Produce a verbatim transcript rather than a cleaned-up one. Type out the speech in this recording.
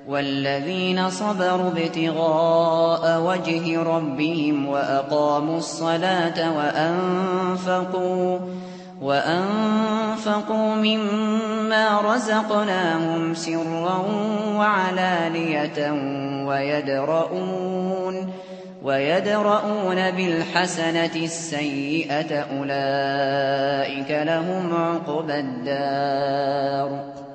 والذين صبروا ابتغاء وجه ربهم وأقاموا الصلاة وأنفقوا وأنفقوا مما رزقناهم سرا وعلانية ويدرؤون ويدرؤون بالحسنة السيئة أولئك لهم عقبى الدار